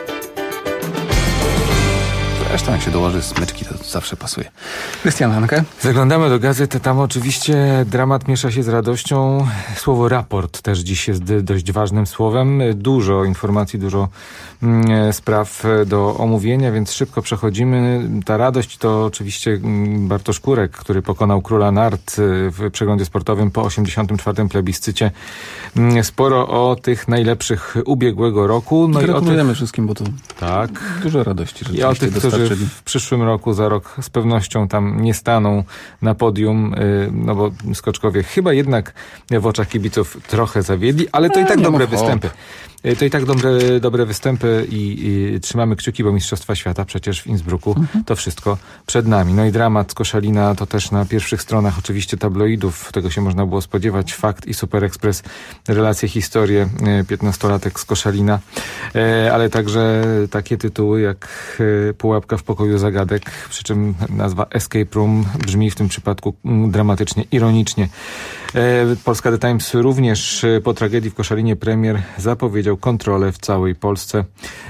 Speaker 1: Zresztą jak się dołoży smyczki, to zawsze pasuje. Krystian Hanke?
Speaker 6: Zaglądamy do gazety, tam oczywiście dramat miesza się z radością. Słowo raport też dziś jest dość ważnym słowem. Dużo informacji, dużo mm, spraw do omówienia, więc szybko przechodzimy. Ta radość to oczywiście Bartosz Kurek, który pokonał króla nart w przeglądzie sportowym po osiemdziesiątym czwartym plebiscycie. Sporo o tych najlepszych ubiegłego roku.
Speaker 1: No gratulujemy i o tych... wszystkim, bo to
Speaker 6: tak.
Speaker 1: dużo radości.
Speaker 6: I o tych, którzy w przyszłym roku, za rok z pewnością tam nie staną na podium, no bo skoczkowie chyba jednak w oczach kibiców trochę zawiedli, ale to i tak dobre występy. To i tak dobre, dobre występy i, i trzymamy kciuki, bo Mistrzostwa Świata przecież w Innsbrucku mhm. to wszystko przed nami. No i dramat z Koszalina to też na pierwszych stronach oczywiście tabloidów, tego się można było spodziewać. Fakt i Super Express, relacje, historie, piętnastolatek z Koszalina, ale także takie tytuły jak Pułapka w pokoju zagadek, przy czym nazwa Escape Room brzmi w tym przypadku dramatycznie, ironicznie. Polska The Times również po tragedii w Koszalinie premier zapowiedział kontrolę w całej Polsce.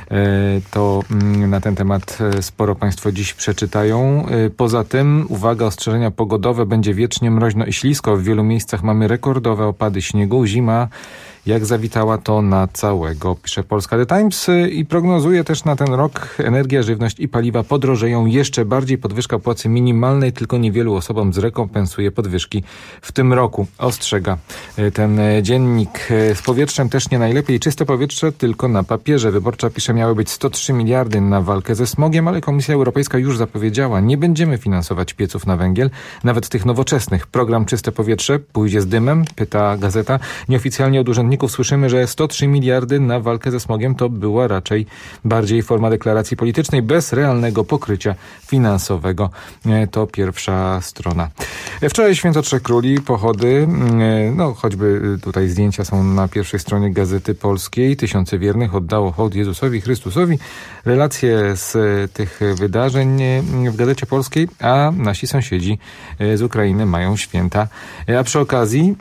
Speaker 6: To na ten temat sporo państwo dziś przeczytają. Poza tym, uwaga, ostrzeżenia pogodowe, będzie wiecznie mroźno i ślisko. W wielu miejscach mamy rekordowe opady śniegu. Zima jak zawitała to na całego, pisze Polska The Times i prognozuje też na ten rok energia, żywność i paliwa podrożeją jeszcze bardziej. Podwyżka płacy minimalnej tylko niewielu osobom zrekompensuje podwyżki w tym roku. Ostrzega ten dziennik. Z powietrzem też nie najlepiej. Czyste powietrze tylko na papierze. Wyborcza pisze, miały być sto trzy miliardy na walkę ze smogiem, ale Komisja Europejska już zapowiedziała, nie będziemy finansować pieców na węgiel, nawet tych nowoczesnych. Program Czyste Powietrze pójdzie z dymem, pyta gazeta. Nieoficjalnie od urzędników słyszymy, że sto trzy miliardy na walkę ze smogiem to była raczej bardziej forma deklaracji politycznej bez realnego pokrycia finansowego. To pierwsza strona. Wczoraj Święto Trzech Króli, pochody, no choćby tutaj zdjęcia są na pierwszej stronie Gazety Polskiej. Tysiące wiernych oddało hołd Jezusowi Chrystusowi. Relacje z tych wydarzeń w Gazecie Polskiej, a nasi sąsiedzi z Ukrainy mają święta. A przy okazji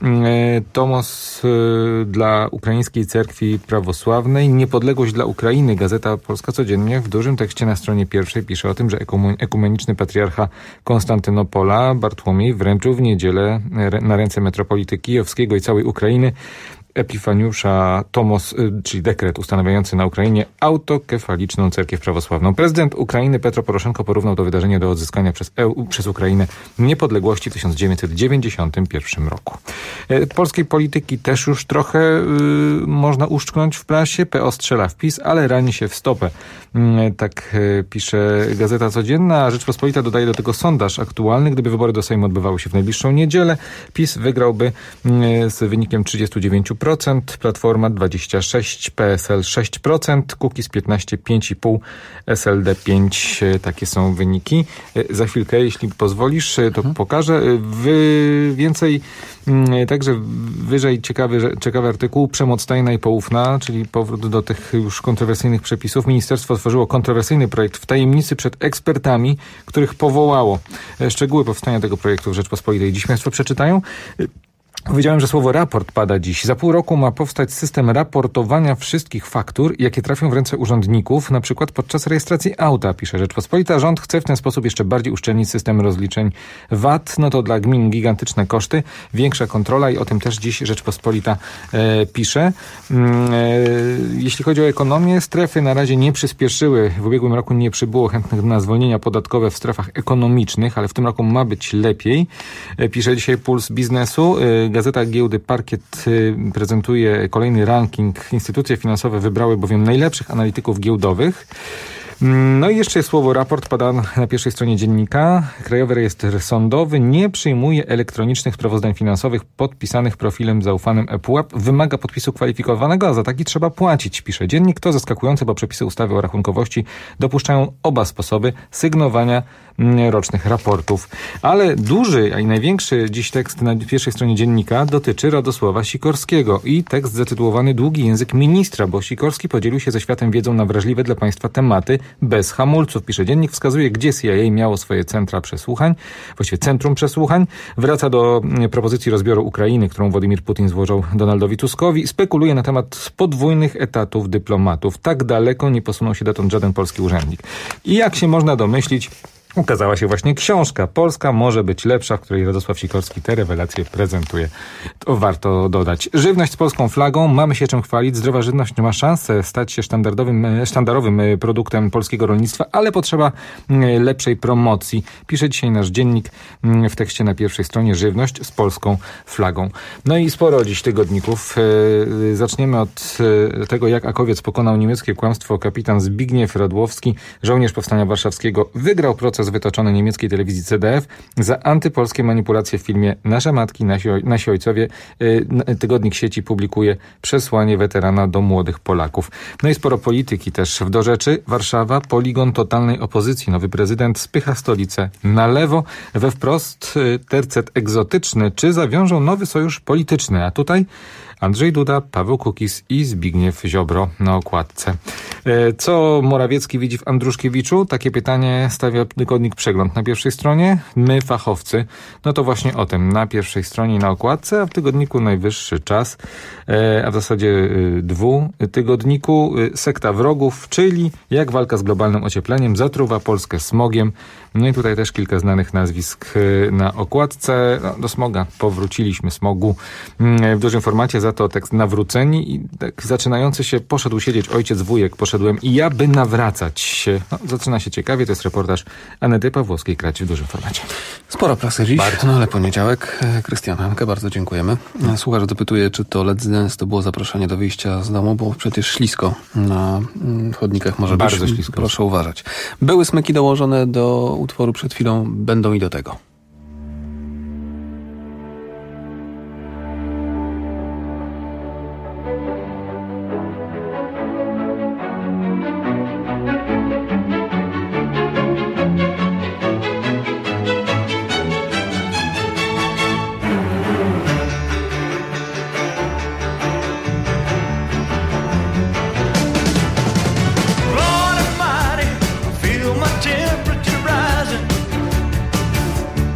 Speaker 6: tomos dla Ukraińskiej Cerkwi Prawosławnej, Niepodległość dla Ukrainy. Gazeta Polska codziennie w dużym tekście na stronie pierwszej pisze o tym, że ekumeniczny patriarcha Konstantynopola Bartłomiej wręczył w niedzielę na ręce metropolity kijowskiego i całej Ukrainy Epifaniusza Tomos, czyli dekret ustanawiający na Ukrainie autokefaliczną cerkiew prawosławną. Prezydent Ukrainy Petro Poroszenko porównał to wydarzenie do odzyskania przez, E U, przez Ukrainę niepodległości w tysiąc dziewięćset dziewięćdziesiątym pierwszym roku. Polskiej polityki też już trochę y, można uszczknąć w prasie. P O strzela w PiS, ale rani się w stopę. Y, tak y, pisze Gazeta Codzienna. Rzeczpospolita dodaje do tego sondaż aktualny. Gdyby wybory do Sejmu odbywały się w najbliższą niedzielę, PiS wygrałby y, z wynikiem trzydzieści dziewięć procent, Platforma dwadzieścia sześć procent, P S L sześć procent, Kukiz piętnaście, pięć i pół procent, S L D pięć procent. Takie są wyniki. Za chwilkę, jeśli pozwolisz, to hmm. pokażę. Wy, więcej, także wyżej ciekawy, ciekawy artykuł, przemoc tajna i poufna, czyli powrót do tych już kontrowersyjnych przepisów. Ministerstwo tworzyło kontrowersyjny projekt w tajemnicy przed ekspertami, których powołało. Szczegóły powstania tego projektu w Rzeczpospolitej dziś państwo przeczytają. Powiedziałem, że słowo raport pada dziś. Za pół roku ma powstać system raportowania wszystkich faktur, jakie trafią w ręce urzędników, na przykład podczas rejestracji auta, pisze Rzeczpospolita. Rząd chce w ten sposób jeszcze bardziej uszczelnić system rozliczeń V A T. No to dla gmin gigantyczne koszty, większa kontrola i o tym też dziś Rzeczpospolita e, pisze. E, jeśli chodzi o ekonomię, strefy na razie nie przyspieszyły. W ubiegłym roku nie przybyło chętnych na zwolnienia podatkowe w strefach ekonomicznych, ale w tym roku ma być lepiej. E, pisze dzisiaj Puls Biznesu. E, Gazeta Giełdy Parkiet prezentuje kolejny ranking. Instytucje finansowe wybrały bowiem najlepszych analityków giełdowych. No i jeszcze jest słowo raport, pada na pierwszej stronie dziennika. Krajowy Rejestr Sądowy nie przyjmuje elektronicznych sprawozdań finansowych podpisanych profilem zaufanym ePUAP. Wymaga podpisu kwalifikowanego, a za taki trzeba płacić, pisze dziennik. To zaskakujące, bo przepisy ustawy o rachunkowości dopuszczają oba sposoby sygnowania rocznych raportów. Ale duży, a i największy dziś tekst na pierwszej stronie dziennika dotyczy Radosława Sikorskiego i tekst zatytułowany Długi język ministra, bo Sikorski podzielił się ze światem wiedzą na wrażliwe dla państwa tematy bez hamulców. Pisze dziennik, wskazuje, gdzie C I A miało swoje centra przesłuchań, właściwie centrum przesłuchań. Wraca do propozycji rozbioru Ukrainy, którą Władimir Putin złożył Donaldowi Tuskowi. Spekuluje na temat podwójnych etatów dyplomatów. Tak daleko nie posunął się dotąd żaden polski urzędnik. I jak się można domyślić, ukazała się właśnie książka Polska może być lepsza, w której Radosław Sikorski te rewelacje prezentuje. To warto dodać. Żywność z polską flagą. Mamy się czym chwalić. Zdrowa żywność ma szansę stać się sztandarowym, sztandarowym produktem polskiego rolnictwa, ale potrzeba lepszej promocji. Pisze dzisiaj nasz dziennik w tekście na pierwszej stronie żywność z polską flagą. No i sporo dziś tygodników. Zaczniemy od tego, jak Akowiec pokonał niemieckie kłamstwo. Kapitan Zbigniew Radłowski, żołnierz Powstania Warszawskiego, wygrał proces wytoczony niemieckiej telewizji C D F za antypolskie manipulacje w filmie Nasze matki, nasi, oj- nasi ojcowie. Tygodnik Sieci publikuje przesłanie weterana do młodych Polaków. No i sporo polityki też w do rzeczy. Warszawa, poligon totalnej opozycji. Nowy prezydent spycha stolicę na lewo. We wprost tercet egzotyczny. Czy zawiążą nowy sojusz polityczny? A tutaj Andrzej Duda, Paweł Kukiz i Zbigniew Ziobro na okładce. Co Morawiecki widzi w Andruszkiewiczu? Takie pytanie stawia tygodnik Przegląd na pierwszej stronie. My, fachowcy. No to właśnie o tym na pierwszej stronie na okładce, a w tygodniku Najwyższy Czas, a w zasadzie dwutygodniku Sekta wrogów, czyli jak walka z globalnym ociepleniem zatruwa Polskę smogiem. No i tutaj też kilka znanych nazwisk na okładce. No, do smoga powróciliśmy, smogu. W dużym formacie za to tekst nawróceni i tak zaczynający się poszedł siedzieć ojciec wujek, poszedłem i ja by nawracać. No, zaczyna się ciekawie, to jest reportaż Anety Pawłowskiej-Krać w dużym formacie.
Speaker 1: Sporo prasy dziś, bardzo. No ale poniedziałek. Krystian Hanke, bardzo dziękujemy. Słuchacz dopytuje, czy to Let's Dance to było zaproszenie do wyjścia z domu, bo przecież ślisko na chodnikach może
Speaker 6: bardzo
Speaker 1: być.
Speaker 6: Ślisko.
Speaker 1: Proszę uważać. Były smyki dołożone do utworu przed chwilą, będą i do tego.
Speaker 7: Feel my temperature rising.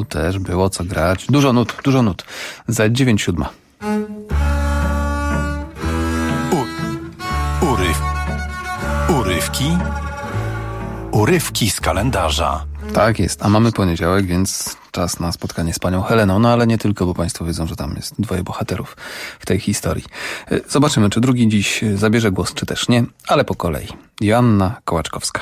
Speaker 1: też było co grać. Dużo nut, dużo nut. Za dziewięć siódma.
Speaker 7: U- uryw... Urywki? Urywki z kalendarza.
Speaker 1: Tak jest, a mamy poniedziałek, więc czas na spotkanie z panią Heleną, no ale nie tylko, bo państwo wiedzą, że tam jest dwoje bohaterów w tej historii. Zobaczymy, czy drugi dziś zabierze głos, czy też nie, ale po kolei. Joanna Kołaczkowska.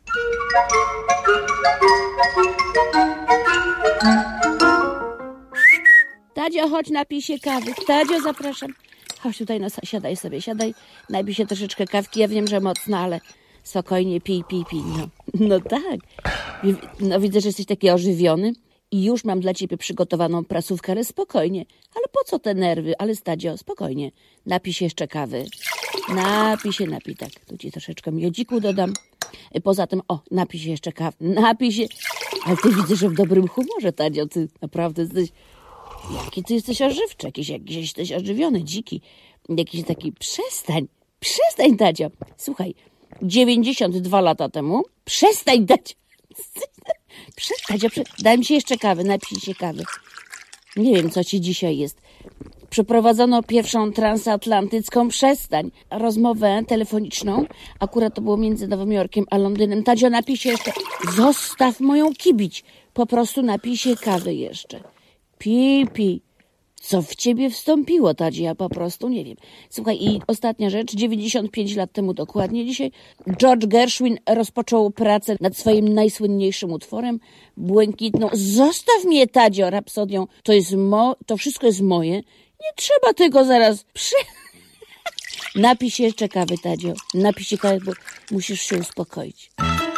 Speaker 8: Tadzio, chodź, napij się kawy. Tadzio, zapraszam. Chodź tutaj, no siadaj sobie, siadaj. Napij się troszeczkę kawki. Ja wiem, że mocno, ale spokojnie, pij, pij, pij. No, no tak. No widzę, że jesteś taki ożywiony i już mam dla ciebie przygotowaną prasówkę, ale spokojnie. Ale po co te nerwy? Ale Tadzio, spokojnie. Napij się jeszcze kawy. Napij się, napij, tak. Tu ci troszeczkę miodziku dodam. Poza tym, o, napij się jeszcze kawy. Napij się. Ale ty widzę, że w dobrym humorze, Tadzio. Ty naprawdę jesteś... Jaki ty jesteś ożywczy, jakiś, jakiś jesteś ożywiony, dziki. Jakiś taki, przestań, przestań, Tadzio. Słuchaj, dziewięćdziesiąt dwa lata temu, przestań, Tadzio. Przestań, Tadzio, daj mi się jeszcze kawy, napij się kawy. Nie wiem, co ci dzisiaj jest. Przeprowadzono pierwszą transatlantycką, przestań, rozmowę telefoniczną. Akurat to było między Nowym Jorkiem a Londynem. Tadzio, napij się jeszcze. Zostaw moją kibić. Po prostu napij się kawy jeszcze. Pij, pij. Co w ciebie wstąpiło, Tadzio? Ja po prostu nie wiem. Słuchaj, i ostatnia rzecz. dziewięćdziesiąt pięć lat temu dokładnie dzisiaj George Gershwin rozpoczął pracę nad swoim najsłynniejszym utworem Błękitną. Zostaw mnie, Tadzio, rapsodią. To jest mo... To wszystko jest moje. Nie trzeba tego zaraz... Prze... Napij się jeszcze kawy, Tadzio. Napij się kawy, bo musisz się uspokoić.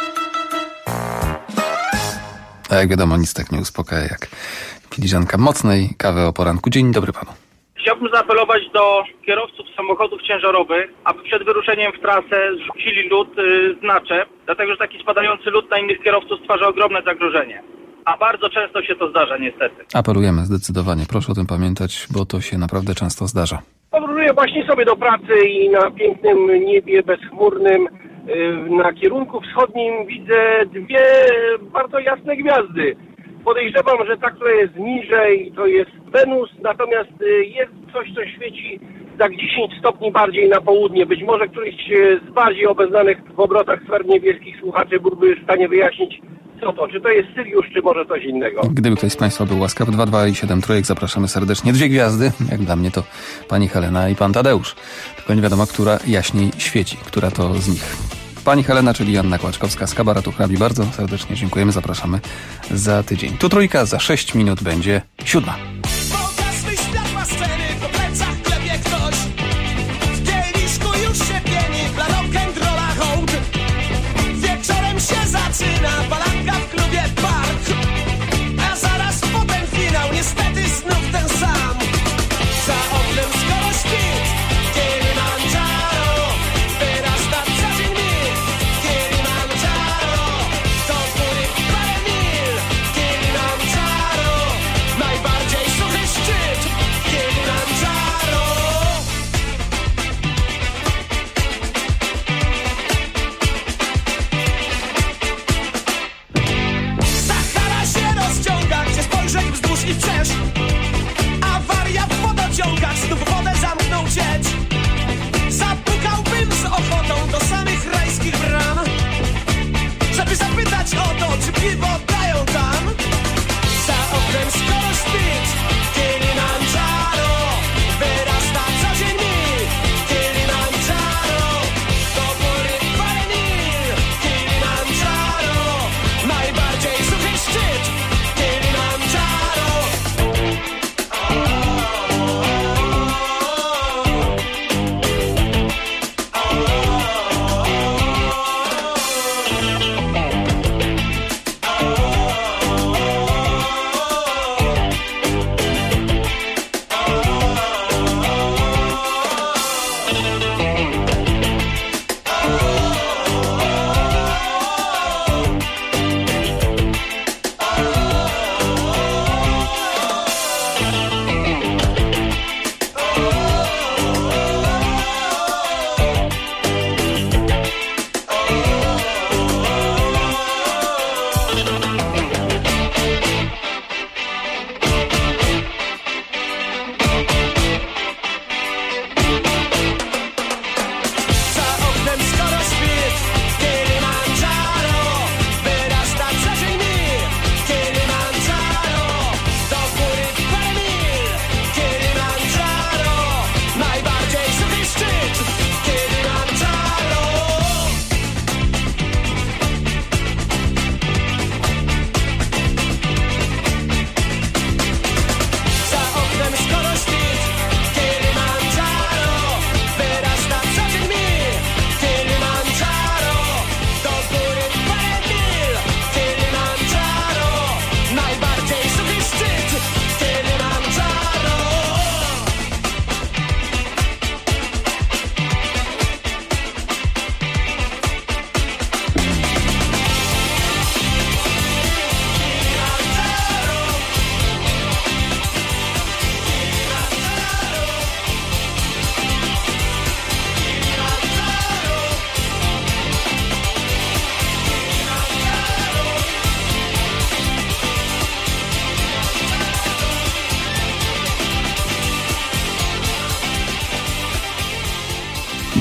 Speaker 1: A jak wiadomo, nic tak nie uspokaja jak filiżanka mocnej kawy o poranku. Dzień dobry panu.
Speaker 9: Chciałbym zaapelować do kierowców samochodów ciężarowych, aby przed wyruszeniem w trasę zrzucili lód yy, z naczep, dlatego że taki spadający lód na innych kierowców stwarza ogromne zagrożenie. A bardzo często się to zdarza, niestety.
Speaker 1: Apelujemy zdecydowanie. Proszę o tym pamiętać, bo to się naprawdę często zdarza.
Speaker 9: Podróżuję właśnie sobie do pracy i na pięknym niebie bezchmurnym yy, na kierunku wschodnim widzę dwie bardzo jasne gwiazdy. Podejrzewam, że ta, która jest niżej, to jest Wenus, natomiast jest coś, co świeci tak dziesięć stopni bardziej na południe. Być może któryś z bardziej obeznanych w obrotach sfer niebieskich słuchaczy byłby w stanie wyjaśnić, co to. Czy to jest Syriusz, czy może coś innego.
Speaker 1: Gdyby ktoś z państwa był łaskaw, dwa dwa i siedem trójek, zapraszamy serdecznie. Dwie gwiazdy, jak dla mnie to pani Helena i pan Tadeusz. Tylko nie wiadomo, która jaśniej świeci, która to z nich. Pani Helena, czyli Joanna Kołaczkowska z kabaretu Hrabi. Bardzo serdecznie dziękujemy, zapraszamy za tydzień. Tu trójka, za sześć minut będzie siódma.
Speaker 2: Pogasły światła sceny, po plecach klepie ktoś. W kieliszku już się pieni, dla rock'n'rolla hołd. Wieczorem się zaczyna balanka w klubie Park. A zaraz potem finał, niestety znów ten sam. Za oknem skoro świt, Kilimandżaro wyrasta co dzień mit. Kilimandżaro to góry parę mil. Kilimandżaro najbardziej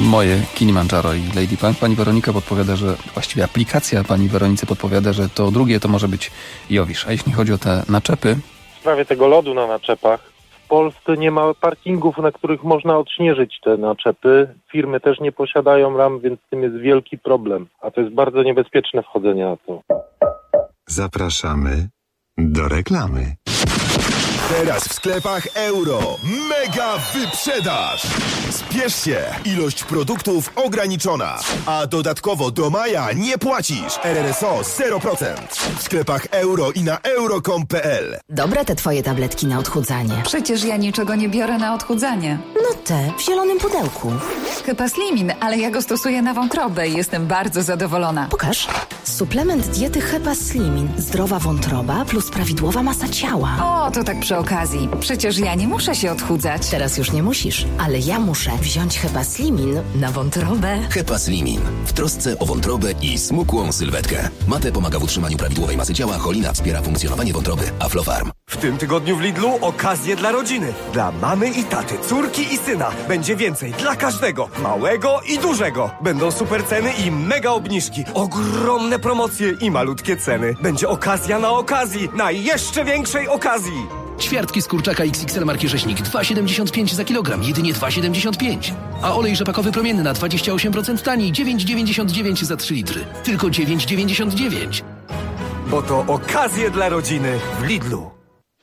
Speaker 1: moje Kilimandżaro i Lady Punk. Pani Weronika podpowiada, że właściwie aplikacja pani Weronice podpowiada, że to drugie to może być Jowisz. A jeśli chodzi o te naczepy...
Speaker 10: W sprawie tego lodu na naczepach, w Polsce nie ma parkingów, na których można odśnieżyć te naczepy. Firmy też nie posiadają ram, więc z tym jest wielki problem. A to jest bardzo niebezpieczne wchodzenie na to.
Speaker 16: Zapraszamy do reklamy.
Speaker 11: Teraz w sklepach Euro. Mega wyprzedaż! Spiesz się! Ilość produktów ograniczona. A dodatkowo do maja nie płacisz. R R S O zero procent. W sklepach Euro i na euro kropka com kropka p l.
Speaker 21: Dobre te twoje tabletki na odchudzanie.
Speaker 22: Przecież ja niczego nie biorę na odchudzanie.
Speaker 21: No te, w zielonym pudełku.
Speaker 22: Hepaslimin, ale ja go stosuję na wątrobę i jestem bardzo zadowolona.
Speaker 21: Pokaż. Suplement diety Hepaslimin. Zdrowa wątroba plus prawidłowa masa ciała.
Speaker 22: O, to tak przy okazji. Przecież ja nie muszę się odchudzać.
Speaker 21: Teraz już nie musisz, ale ja muszę wziąć Hepaslimin na wątrobę.
Speaker 24: Hepaslimin. W trosce o wątrobę i smukłą sylwetkę. Mate pomaga w utrzymaniu prawidłowej masy ciała, cholina wspiera funkcjonowanie wątroby. Aflofarm.
Speaker 25: W tym tygodniu w Lidlu okazje dla rodziny. Dla mamy i taty, córki i syna. Będzie więcej dla każdego. Małego i dużego. Będą super ceny i mega obniżki. Ogromne promocje i malutkie ceny. Będzie okazja na okazji. Na jeszcze większej okazji.
Speaker 17: Ćwiartki z kurczaka X X L marki Rzeźnik dwa siedemdziesiąt pięć za kilogram, jedynie dwa siedemdziesiąt pięć. A olej rzepakowy promienny na dwadzieścia osiem procent taniej, dziewięć dziewięćdziesiąt dziewięć za trzy litry. Tylko dziewięć dziewięćdziesiąt dziewięć.
Speaker 25: Bo to okazje dla rodziny w Lidlu.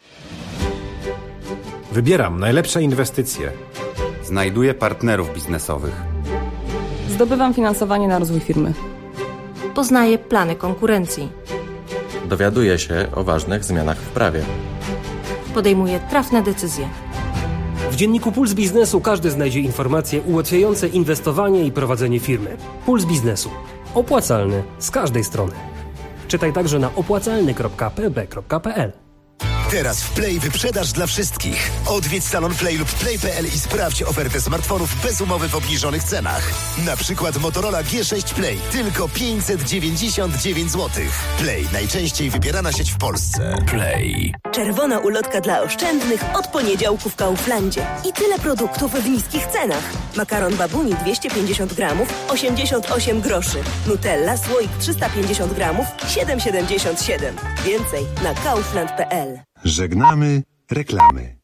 Speaker 26: Wybieram najlepsze inwestycje. Znajduję partnerów biznesowych.
Speaker 27: Zdobywam finansowanie na rozwój firmy.
Speaker 29: Poznaję plany konkurencji.
Speaker 30: Dowiaduję się o ważnych zmianach w prawie.
Speaker 29: Podejmuję trafne decyzje.
Speaker 31: W dzienniku Puls Biznesu każdy znajdzie informacje ułatwiające inwestowanie i prowadzenie firmy. Puls Biznesu. Opłacalny z każdej strony. Czytaj także na opłacalny kropka p b kropka p l.
Speaker 11: Teraz w Play wyprzedaż dla wszystkich. Odwiedź salon Play lub play kropka p l i sprawdź ofertę smartfonów bez umowy w obniżonych cenach. Na przykład Motorola G sześć Play. Tylko pięćset dziewięćdziesiąt dziewięć złotych. Play. Najczęściej wybierana sieć w Polsce.
Speaker 24: Play.
Speaker 32: Czerwona ulotka dla oszczędnych od poniedziałku w Kauflandzie. I tyle produktów w niskich cenach. Makaron Babuni dwieście pięćdziesiąt gramów, osiemdziesiąt osiem groszy. Nutella słoik trzysta pięćdziesiąt gramów, siedem siedemdziesiąt siedem. Więcej na kaufland kropka p l.
Speaker 16: Żegnamy reklamy.